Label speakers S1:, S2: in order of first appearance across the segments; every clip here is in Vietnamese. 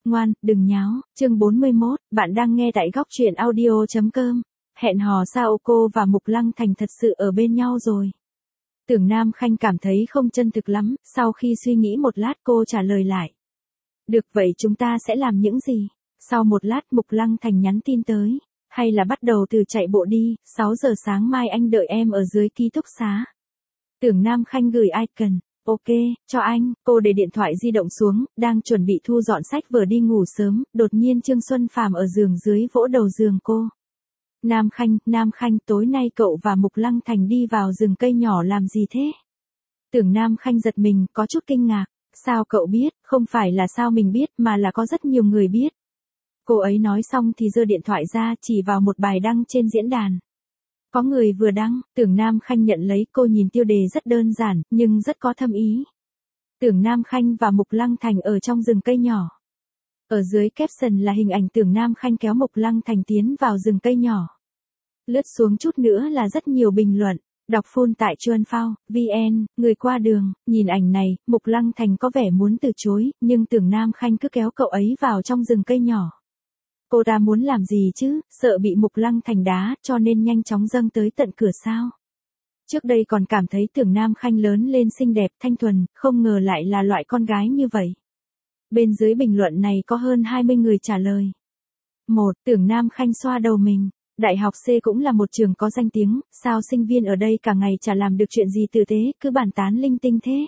S1: ngoan, đừng nháo. Chương 41, bạn đang nghe tại góc truyện audio.com. Hẹn hò sao cô và Mục Lăng Thành thật sự ở bên nhau rồi. Tưởng Nam Khanh cảm thấy không chân thực lắm, sau khi suy nghĩ một lát cô trả lời lại. Được, vậy chúng ta sẽ làm những gì? Sau một lát Mục Lăng Thành nhắn tin tới. Hay là bắt đầu từ chạy bộ đi, 6 giờ sáng mai anh đợi em ở dưới ký túc xá. Tưởng Nam Khanh gửi icon. Ok, cho anh. Cô để điện thoại di động xuống, đang chuẩn bị thu dọn sách vở đi ngủ sớm, đột nhiên Trương Xuân Phàm ở giường dưới vỗ đầu giường cô. Nam Khanh, tối nay cậu và Mục Lăng Thành đi vào rừng cây nhỏ làm gì thế? Tưởng Nam Khanh giật mình, có chút kinh ngạc. Sao cậu biết? Không phải là sao mình biết mà là có rất nhiều người biết. Cô ấy nói xong thì giơ điện thoại ra chỉ vào một bài đăng trên diễn đàn. Có người vừa đăng, Tưởng Nam Khanh nhận lấy, cô nhìn tiêu đề rất đơn giản, nhưng rất có thâm ý. Tưởng Nam Khanh và Mục Lăng Thành ở trong rừng cây nhỏ. Ở dưới caption là hình ảnh Tưởng Nam Khanh kéo Mục Lăng Thành tiến vào rừng cây nhỏ. Lướt xuống chút nữa là rất nhiều bình luận. Đọc full tại Chuan Phao, VN, người qua đường, nhìn ảnh này, Mục Lăng Thành có vẻ muốn từ chối, nhưng Tưởng Nam Khanh cứ kéo cậu ấy vào trong rừng cây nhỏ. Cô ta muốn làm gì chứ, sợ bị Mục Lăng Thành đá, cho nên nhanh chóng dâng tới tận cửa sao. Trước đây còn cảm thấy Tưởng Nam Khanh lớn lên xinh đẹp, thanh thuần, không ngờ lại là loại con gái như vậy. Bên dưới bình luận này có hơn 20 người trả lời. 1. Tưởng Nam Khanh xoa đầu mình. Đại học C cũng là một trường có danh tiếng, sao sinh viên ở đây cả ngày chả làm được chuyện gì tử tế, cứ bàn tán linh tinh thế.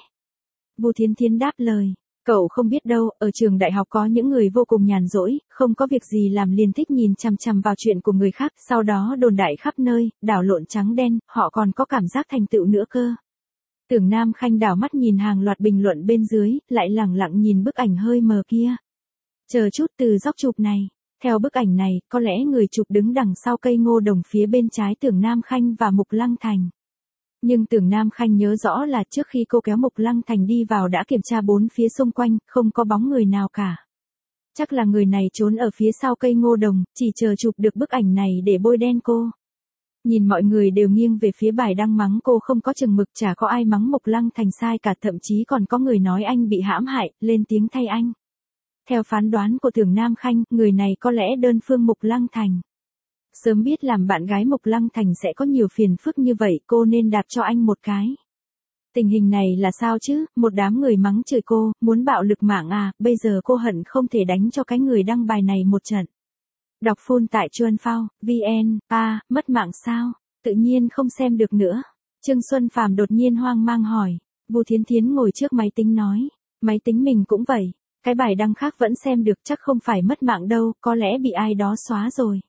S1: Vu Thiến Thiến đáp lời. Cậu không biết đâu, ở trường đại học có những người vô cùng nhàn rỗi, không có việc gì làm liền thích nhìn chằm chằm vào chuyện của người khác, sau đó đồn đại khắp nơi, đảo lộn trắng đen, họ còn có cảm giác thành tựu nữa cơ. Tưởng Nam Khanh đảo mắt nhìn hàng loạt bình luận bên dưới, lại lẳng lặng nhìn bức ảnh hơi mờ kia. Chờ chút, từ góc chụp này. Theo bức ảnh này, có lẽ người chụp đứng đằng sau cây ngô đồng phía bên trái Tưởng Nam Khanh và Mục Lăng Thành. Nhưng Tưởng Nam Khanh nhớ rõ là trước khi cô kéo Mục Lăng Thành đi vào đã kiểm tra bốn phía xung quanh, không có bóng người nào cả. Chắc là người này trốn ở phía sau cây ngô đồng, chỉ chờ chụp được bức ảnh này để bôi đen cô. Nhìn mọi người đều nghiêng về phía bài đăng mắng cô không có chừng mực, chả có ai mắng Mục Lăng Thành sai cả, thậm chí còn có người nói anh bị hãm hại, lên tiếng thay anh. Theo phán đoán của Tưởng Nam Khanh, người này có lẽ đơn phương Mục Lăng Thành. Sớm biết làm bạn gái Mục Lăng Thành sẽ có nhiều phiền phức như vậy, cô nên đạp cho anh một cái. Tình hình này là sao chứ, một đám người mắng chửi cô, muốn bạo lực mạng à, bây giờ cô hận không thể đánh cho cái người đăng bài này một trận. Đọc full tại Chuan Phao, VN, mất mạng sao, tự nhiên không xem được nữa. Trương Xuân Phàm đột nhiên hoang mang hỏi. Vu Thiến Thiến ngồi trước máy tính nói, máy tính mình cũng vậy. Cái bài đăng khác vẫn xem được, chắc không phải mất mạng đâu, có lẽ bị ai đó xóa rồi.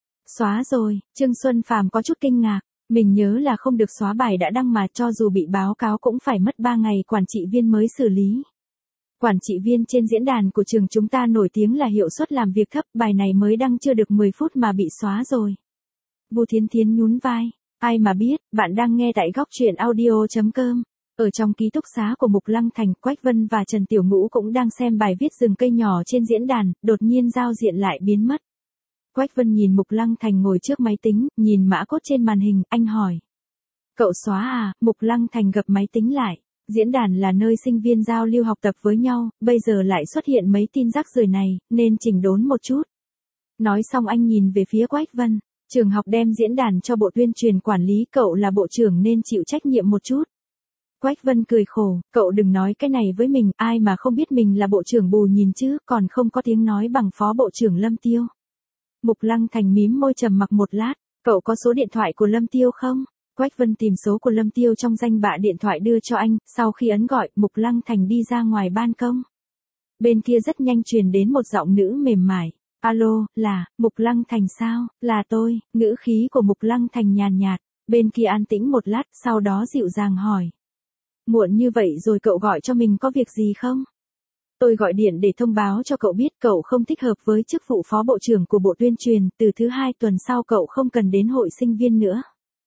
S1: Xóa rồi, Trương Xuân Phàm có chút kinh ngạc, mình nhớ là không được xóa bài đã đăng mà, cho dù bị báo cáo cũng phải mất 3 ngày quản trị viên mới xử lý. Quản trị viên trên diễn đàn của trường chúng ta nổi tiếng là hiệu suất làm việc thấp, bài này mới đăng chưa được 10 phút mà bị xóa rồi. Vu Thiến Thiến nhún vai, ai mà biết, bạn đang nghe tại góc truyện audio.com. Ở trong ký túc xá của Mục Lăng Thành, Quách Vân và Trần Tiểu Ngũ cũng đang xem bài viết rừng cây nhỏ trên diễn đàn, đột nhiên giao diện lại biến mất. Quách Vân nhìn Mục Lăng Thành ngồi trước máy tính, nhìn mã code trên màn hình, anh hỏi. Cậu xóa à? Mục Lăng Thành gập máy tính lại. Diễn đàn là nơi sinh viên giao lưu học tập với nhau, bây giờ lại xuất hiện mấy tin rác rưởi này, nên chỉnh đốn một chút. Nói xong anh nhìn về phía Quách Vân. Trường học đem diễn đàn cho bộ tuyên truyền quản lý, cậu là bộ trưởng nên chịu trách nhiệm một chút. Quách Vân cười khổ, cậu đừng nói cái này với mình, ai mà không biết mình là bộ trưởng bù nhìn chứ, còn không có tiếng nói bằng phó bộ trưởng Lâm Tiêu. Mục Lăng Thành mím môi trầm mặc một lát, cậu có số điện thoại của Lâm Tiêu không? Quách Vân tìm số của Lâm Tiêu trong danh bạ điện thoại đưa cho anh, sau khi ấn gọi, Mục Lăng Thành đi ra ngoài ban công. Bên kia rất nhanh truyền đến một giọng nữ mềm mại. Alo, là, Mục Lăng Thành sao? Là tôi, ngữ khí của Mục Lăng Thành nhàn nhạt. Bên kia an tĩnh một lát, sau đó dịu dàng hỏi. Muộn như vậy rồi cậu gọi cho mình có việc gì không? Tôi gọi điện để thông báo cho cậu biết cậu không thích hợp với chức vụ phó bộ trưởng của bộ tuyên truyền, từ thứ 2 tuần sau cậu không cần đến hội sinh viên nữa.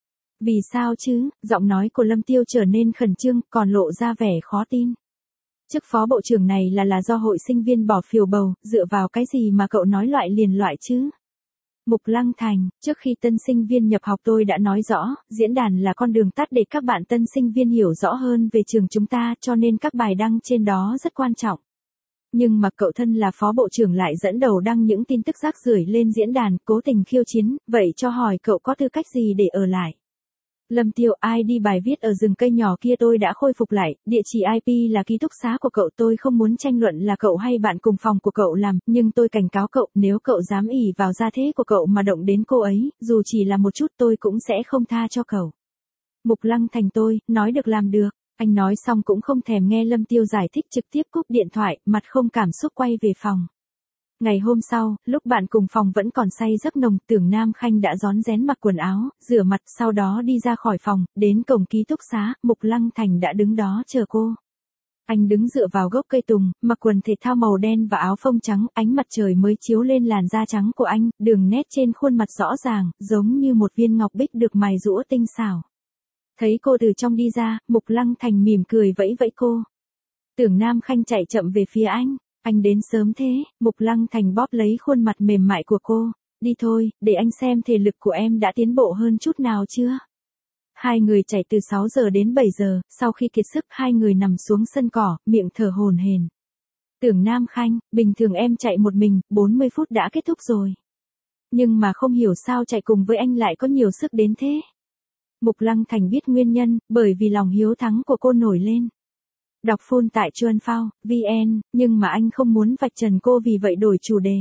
S1: Vì sao chứ? Giọng nói của Lâm Tiêu trở nên khẩn trương, còn lộ ra vẻ khó tin. Chức phó bộ trưởng này là do hội sinh viên bỏ phiếu bầu, dựa vào cái gì mà cậu nói loại liền loại chứ? Mục Lăng Thành, trước khi tân sinh viên nhập học tôi đã nói rõ, diễn đàn là con đường tắt để các bạn tân sinh viên hiểu rõ hơn về trường chúng ta, cho nên các bài đăng trên đó rất quan trọng. nhưng mà cậu thân là phó bộ trưởng lại dẫn đầu đăng những tin tức rác rưởi lên diễn đàn, cố tình khiêu chiến, vậy cho hỏi cậu có tư cách gì để ở lại? Lâm Tiêu, ID bài viết ở rừng cây nhỏ kia tôi đã khôi phục lại, địa chỉ IP là ký túc xá của cậu, tôi không muốn tranh luận là cậu hay bạn cùng phòng của cậu làm, nhưng tôi cảnh cáo cậu, nếu cậu dám ỷ vào gia thế của cậu mà động đến cô ấy, dù chỉ là một chút tôi cũng sẽ không tha cho cậu. Mục Lăng Thành tôi, nói được làm được. Anh nói xong cũng không thèm nghe Lâm Tiêu giải thích, trực tiếp cúp điện thoại, mặt không cảm xúc quay về phòng. Ngày hôm sau, lúc bạn cùng phòng vẫn còn say giấc nồng, Tưởng Nam Khanh đã rón rén mặc quần áo, rửa mặt, sau đó đi ra khỏi phòng, đến cổng ký túc xá, Mục Lăng Thành đã đứng đó chờ cô. Anh đứng dựa vào gốc cây tùng, mặc quần thể thao màu đen và áo phông trắng, ánh mặt trời mới chiếu lên làn da trắng của anh, đường nét trên khuôn mặt rõ ràng, giống như một viên ngọc bích được mài giũa tinh xảo. Thấy cô từ trong đi ra, Mục Lăng Thành mỉm cười vẫy vẫy cô. Tưởng Nam Khanh chạy chậm về phía anh đến sớm thế, Mục Lăng Thành bóp lấy khuôn mặt mềm mại của cô, đi thôi, để anh xem thể lực của em đã tiến bộ hơn chút nào chưa. Hai người chạy từ 6 giờ đến 7 giờ, sau khi kiệt sức hai người nằm xuống sân cỏ, miệng thở hổn hển. Tưởng Nam Khanh, bình thường em chạy một mình, 40 phút đã kết thúc rồi. Nhưng mà không hiểu sao chạy cùng với anh lại có nhiều sức đến thế. Mục Lăng Thành biết nguyên nhân, bởi vì lòng hiếu thắng của cô nổi lên. Đọc full tại Chuan Phao, VN, nhưng mà anh không muốn vạch trần cô vì vậy đổi chủ đề.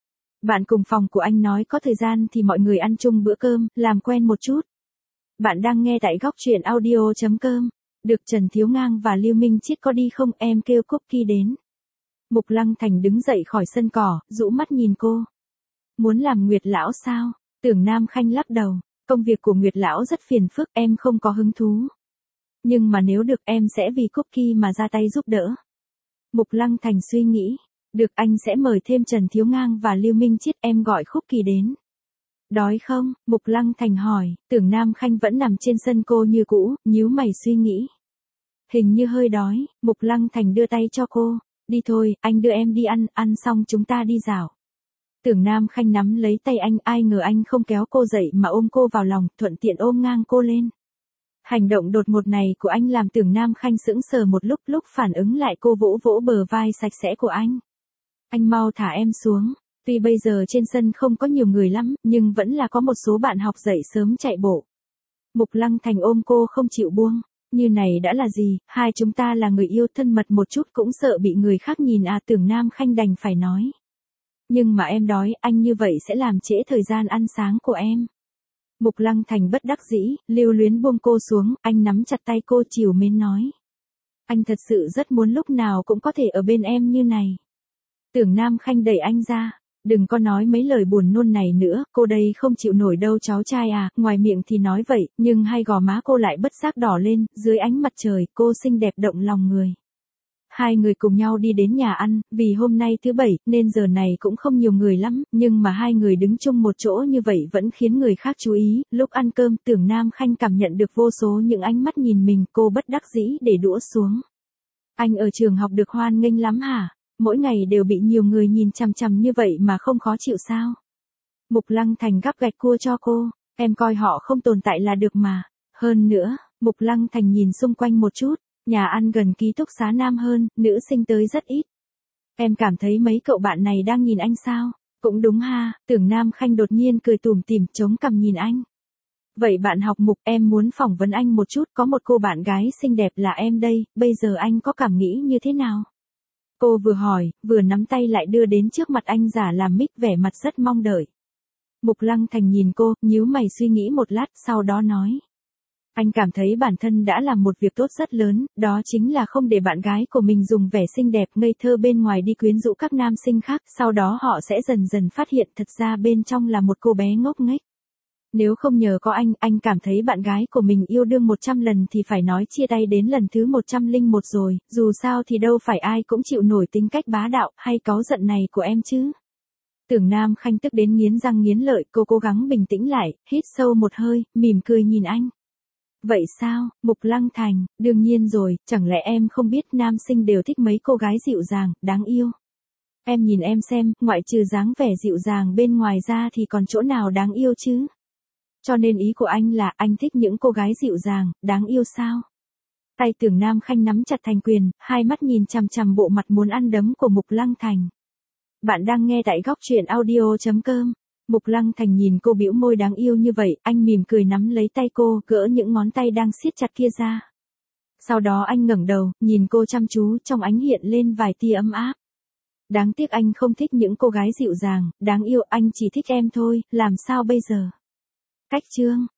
S1: Bạn cùng phòng của anh nói có thời gian thì mọi người ăn chung bữa cơm, làm quen một chút. Bạn đang nghe tại góc truyện audio.com. Được Trần Thiếu Ngang và Lưu Minh Chiết có đi không, em kêu Cookie đến. Mục Lăng Thành đứng dậy khỏi sân cỏ, rũ mắt nhìn cô. Muốn làm Nguyệt Lão sao? Tưởng Nam Khanh lắc đầu. Công việc của Nguyệt Lão rất phiền phức, em không có hứng thú. Nhưng mà nếu được em sẽ vì Cookie mà ra tay giúp đỡ. Mục Lăng Thành suy nghĩ. Được, anh sẽ mời thêm Trần Thiếu Ngang và Lưu Minh Chiết, em gọi Cookie đến. Đói không? Mục Lăng Thành hỏi. Tưởng Nam Khanh vẫn nằm trên sân cô như cũ, nhíu mày suy nghĩ. Hình như hơi đói, Mục Lăng Thành đưa tay cho cô. Đi thôi, anh đưa em đi ăn xong chúng ta đi dạo. Tưởng Nam Khanh nắm lấy tay anh, ai ngờ anh không kéo cô dậy mà ôm cô vào lòng, thuận tiện ôm ngang cô lên. Hành động đột ngột này của anh làm Tưởng Nam Khanh sững sờ một lúc phản ứng lại cô vỗ vỗ bờ vai sạch sẽ của anh. Anh mau thả em xuống, tuy bây giờ trên sân không có nhiều người lắm, nhưng vẫn là có một số bạn học dậy sớm chạy bộ. Mục Lăng Thành ôm cô không chịu buông, như này đã là gì, hai chúng ta là người yêu thân mật một chút cũng sợ bị người khác nhìn à, Tưởng Nam Khanh đành phải nói. Nhưng mà em đói, anh như vậy sẽ làm trễ thời gian ăn sáng của em. Mục Lăng Thành bất đắc dĩ, lưu luyến buông cô xuống, anh nắm chặt tay cô trìu mến nói. Anh thật sự rất muốn lúc nào cũng có thể ở bên em như này. Tưởng Nam Khanh đẩy anh ra. Đừng có nói mấy lời buồn nôn này nữa, cô đây không chịu nổi đâu cháu trai à, ngoài miệng thì nói vậy, nhưng hai gò má cô lại bất giác đỏ lên, dưới ánh mặt trời, cô xinh đẹp động lòng người. Hai người cùng nhau đi đến nhà ăn, vì hôm nay thứ bảy, nên giờ này cũng không nhiều người lắm, nhưng mà hai người đứng chung một chỗ như vậy vẫn khiến người khác chú ý. Lúc ăn cơm, Tưởng Nam Khanh cảm nhận được vô số những ánh mắt nhìn mình, cô bất đắc dĩ để đũa xuống. Anh ở trường học được hoan nghênh lắm hả? Mỗi ngày đều bị nhiều người nhìn chằm chằm như vậy mà không khó chịu sao? Mục Lăng Thành gắp gạch cua cho cô, em coi họ không tồn tại là được mà. Hơn nữa, Mục Lăng Thành nhìn xung quanh một chút. Nhà ăn gần ký túc xá nam hơn, nữ sinh tới rất ít. Em cảm thấy mấy cậu bạn này đang nhìn anh sao? Cũng đúng ha, Tưởng Nam Khanh đột nhiên cười tủm tỉm chống cằm nhìn anh. Vậy bạn học Mục, em muốn phỏng vấn anh một chút, có một cô bạn gái xinh đẹp là em đây, bây giờ anh có cảm nghĩ như thế nào? Cô vừa hỏi, vừa nắm tay lại đưa đến trước mặt anh giả làm mic vẻ mặt rất mong đợi. Mục Lăng Thành nhìn cô, nhíu mày suy nghĩ một lát, sau đó nói. Anh cảm thấy bản thân đã làm một việc tốt rất lớn, đó chính là không để bạn gái của mình dùng vẻ xinh đẹp ngây thơ bên ngoài đi quyến rũ các nam sinh khác, sau đó họ sẽ dần dần phát hiện thật ra bên trong là một cô bé ngốc nghếch. Nếu không nhờ có anh cảm thấy bạn gái của mình yêu đương 100 lần thì phải nói chia tay đến lần thứ 101 rồi, dù sao thì đâu phải ai cũng chịu nổi tính cách bá đạo hay cáu giận này của em chứ. Tưởng Nam Khanh tức đến nghiến răng nghiến lợi, cô cố gắng bình tĩnh lại, hít sâu một hơi, mỉm cười nhìn anh. Vậy sao, Mục Lăng Thành, đương nhiên rồi, chẳng lẽ em không biết nam sinh đều thích mấy cô gái dịu dàng, đáng yêu. Em nhìn em xem, ngoại trừ dáng vẻ dịu dàng bên ngoài ra thì còn chỗ nào đáng yêu chứ? Cho nên ý của anh là anh thích những cô gái dịu dàng, đáng yêu sao? Tay Tưởng Nam Khanh nắm chặt thành quyền, hai mắt nhìn chằm chằm bộ mặt muốn ăn đấm của Mục Lăng Thành. Bạn đang nghe tại góc truyện audio.com. Mục Lăng Thành nhìn cô bĩu môi đáng yêu như vậy, anh mỉm cười nắm lấy tay cô, gỡ những ngón tay đang siết chặt kia ra. Sau đó anh ngẩng đầu, nhìn cô chăm chú, trong ánh hiện lên vài tia ấm áp. Đáng tiếc anh không thích những cô gái dịu dàng, đáng yêu, anh chỉ thích em thôi, làm sao bây giờ? Cách chương.